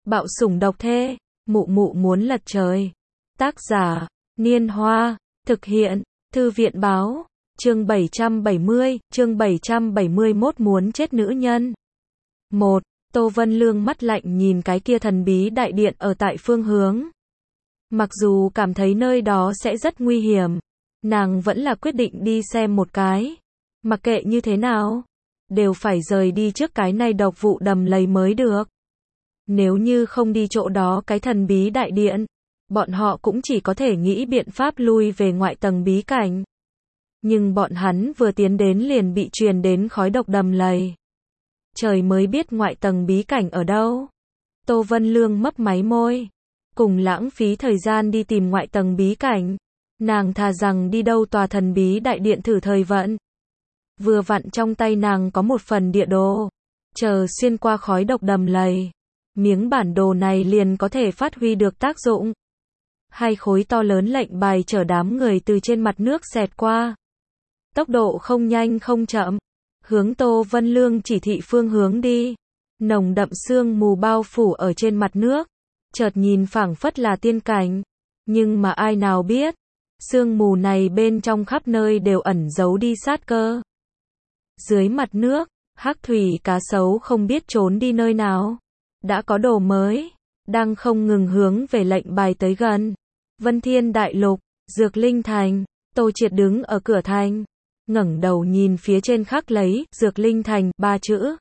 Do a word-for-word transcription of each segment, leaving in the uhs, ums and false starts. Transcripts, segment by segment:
Bạo sủng độc thê, mụ mụ muốn lật trời. Tác giả, Niên Hoa, thực hiện, Thư viện báo, chương bảy trăm bảy mươi, chương bảy trăm bảy mươi mốt muốn chết nữ nhân. một. Tô Vân Lương mắt lạnh nhìn cái kia thần bí đại điện ở tại phương hướng. Mặc dù cảm thấy nơi đó sẽ rất nguy hiểm, nàng vẫn là quyết định đi xem một cái. Mặc kệ như thế nào, đều phải rời đi trước cái này độc vụ đầm lầy mới được. Nếu như không đi chỗ đó cái thần bí đại điện, bọn họ cũng chỉ có thể nghĩ biện pháp lui về ngoại tầng bí cảnh. Nhưng bọn hắn vừa tiến đến liền bị truyền đến khói độc đầm lầy. Trời mới biết ngoại tầng bí cảnh ở đâu. Tô Vân Lương mấp máy môi. Cùng lãng phí thời gian đi tìm ngoại tầng bí cảnh. Nàng thà rằng đi đâu tòa thần bí đại điện thử thời vận. Vừa vặn trong tay nàng có một phần địa đồ. Chờ xuyên qua khói độc đầm lầy. Miếng bản đồ này liền có thể phát huy được tác dụng. Hai khối to lớn lệnh bài chở đám người từ trên mặt nước xẹt qua. Tốc độ không nhanh không chậm. Hướng Tô Vân Lương chỉ thị phương hướng đi. Nồng đậm sương mù bao phủ ở trên mặt nước. Chợt nhìn phảng phất là tiên cảnh. Nhưng mà ai nào biết. Sương mù này bên trong khắp nơi đều ẩn giấu đi sát cơ. Dưới mặt nước, hắc thủy cá sấu không biết trốn đi nơi nào. Đã có đồ mới. Đang không ngừng hướng về lệnh bài tới gần. Vân Thiên Đại Lục, Dược Linh Thành. Tô Triệt đứng ở cửa thành. Ngẩng đầu nhìn phía trên khắc lấy, Dược Linh Thành, ba chữ.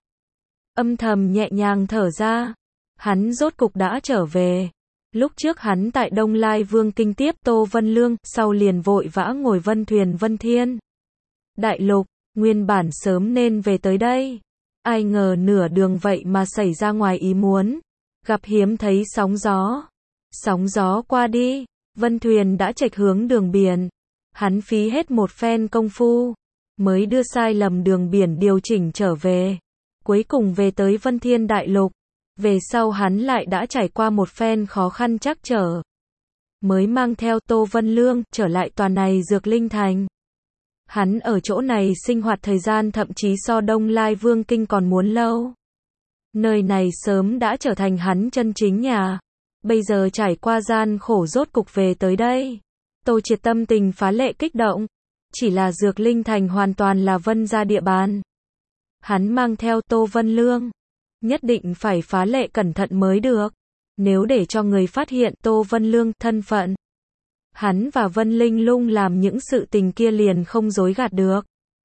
Âm thầm nhẹ nhàng thở ra. Hắn rốt cục đã trở về. Lúc trước hắn tại Đông Lai Vương Kinh tiếp Tô Vân Lương, sau liền vội vã ngồi vân thuyền Vân Thiên Đại Lục, nguyên bản sớm nên về tới đây. Ai ngờ nửa đường vậy mà xảy ra ngoài ý muốn. Gặp hiếm thấy sóng gió. Sóng gió qua đi, vân thuyền đã chệch hướng đường biển. Hắn phí hết một phen công phu, mới đưa sai lầm đường biển điều chỉnh trở về. Cuối cùng về tới Vân Thiên Đại Lục. Về sau hắn lại đã trải qua một phen khó khăn trắc trở. Mới mang theo Tô Vân Lương trở lại tòa này Dược Linh Thành. Hắn ở chỗ này sinh hoạt thời gian thậm chí so Đông Lai Vương Kinh còn muốn lâu. Nơi này sớm đã trở thành hắn chân chính nhà. Bây giờ trải qua gian khổ rốt cục về tới đây. Tô Triệt tâm tình phá lệ kích động. Chỉ là Dược Linh Thành hoàn toàn là Vân gia địa bàn. Hắn mang theo Tô Vân Lương. Nhất định phải phá lệ cẩn thận mới được. Nếu để cho người phát hiện Tô Vân Lương thân phận. Hắn và Vân Linh Lung làm những sự tình kia liền không dối gạt được.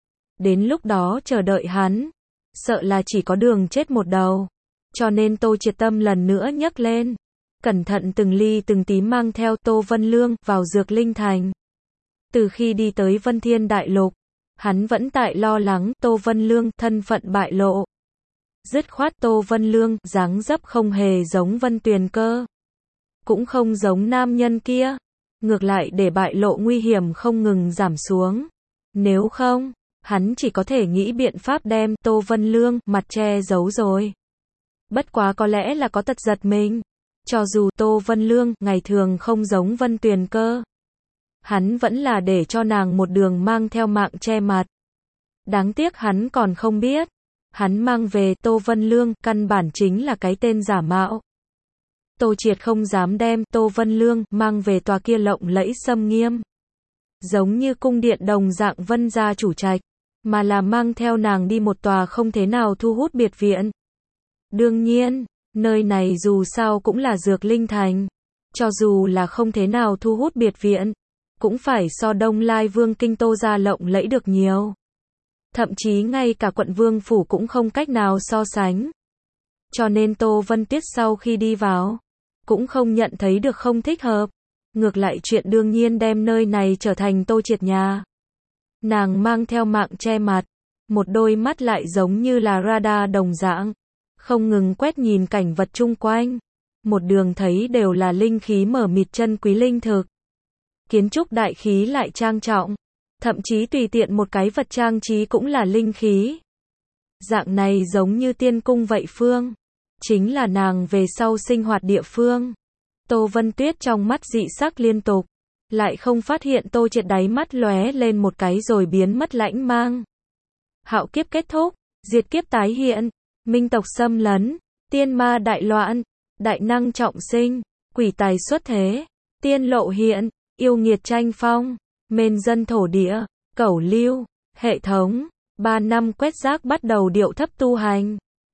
Đến lúc đó chờ đợi hắn. Sợ là chỉ có đường chết một đầu. Cho nên Tô Triệt tâm lần nữa nhấc lên. Cẩn thận từng ly từng tí mang theo Tô Vân Lương vào Dược Linh Thành. Từ khi đi tới Vân Thiên Đại Lục, hắn vẫn tại lo lắng Tô Vân Lương thân phận bại lộ. Dứt khoát Tô Vân Lương dáng dấp không hề giống Vân Tuyền Cơ. Cũng không giống nam nhân kia. Ngược lại để bại lộ nguy hiểm không ngừng giảm xuống. Nếu không, hắn chỉ có thể nghĩ biện pháp đem Tô Vân Lương mặt che giấu rồi. Bất quá có lẽ là có tật giật mình. Cho dù Tô Vân Lương ngày thường không giống Vân Tuyền Cơ, hắn vẫn là để cho nàng một đường mang theo mạng che mặt. Đáng tiếc hắn còn không biết. Hắn mang về Tô Vân Lương căn bản chính là cái tên giả mạo. Tô Triệt không dám đem Tô Vân Lương mang về tòa kia lộng lẫy xâm nghiêm. Giống như cung điện đồng dạng Vân gia chủ trạch. Mà là mang theo nàng đi một tòa không thế nào thu hút biệt viện. Đương nhiên, nơi này dù sao cũng là Dược Linh Thành. Cho dù là không thế nào thu hút biệt viện. Cũng phải so Đông Lai Vương Kinh Tô gia lộng lẫy được nhiều. Thậm chí ngay cả quận Vương Phủ cũng không cách nào so sánh. Cho nên Tô Vân Tiết sau khi đi vào, cũng không nhận thấy được không thích hợp. Ngược lại chuyện đương nhiên đem nơi này trở thành Tô Triệt nhà. Nàng mang theo mạng che mặt. Một đôi mắt lại giống như là radar đồng dạng. Không ngừng quét nhìn cảnh vật chung quanh. Một đường thấy đều là linh khí mở mịt chân quý linh thực. Kiến trúc đại khí lại trang trọng. Thậm chí tùy tiện một cái vật trang trí cũng là linh khí. Dạng này giống như tiên cung vậy phương. Chính là nàng về sau sinh hoạt địa phương. Tô Vân Tuyết trong mắt dị sắc liên tục. Lại không phát hiện Tô Triệt đáy mắt lóe lên một cái rồi biến mất lãnh mang. Hạo kiếp kết thúc. Diệt kiếp tái hiện. Minh tộc xâm lấn. Tiên ma đại loạn. đại năng trọng sinh, quỷ tài xuất thế, tiên lộ hiện, yêu nghiệt tranh phong, mên dân thổ địa, cẩu lưu, hệ thống, ba năm quét rác bắt đầu điệu thấp tu hành.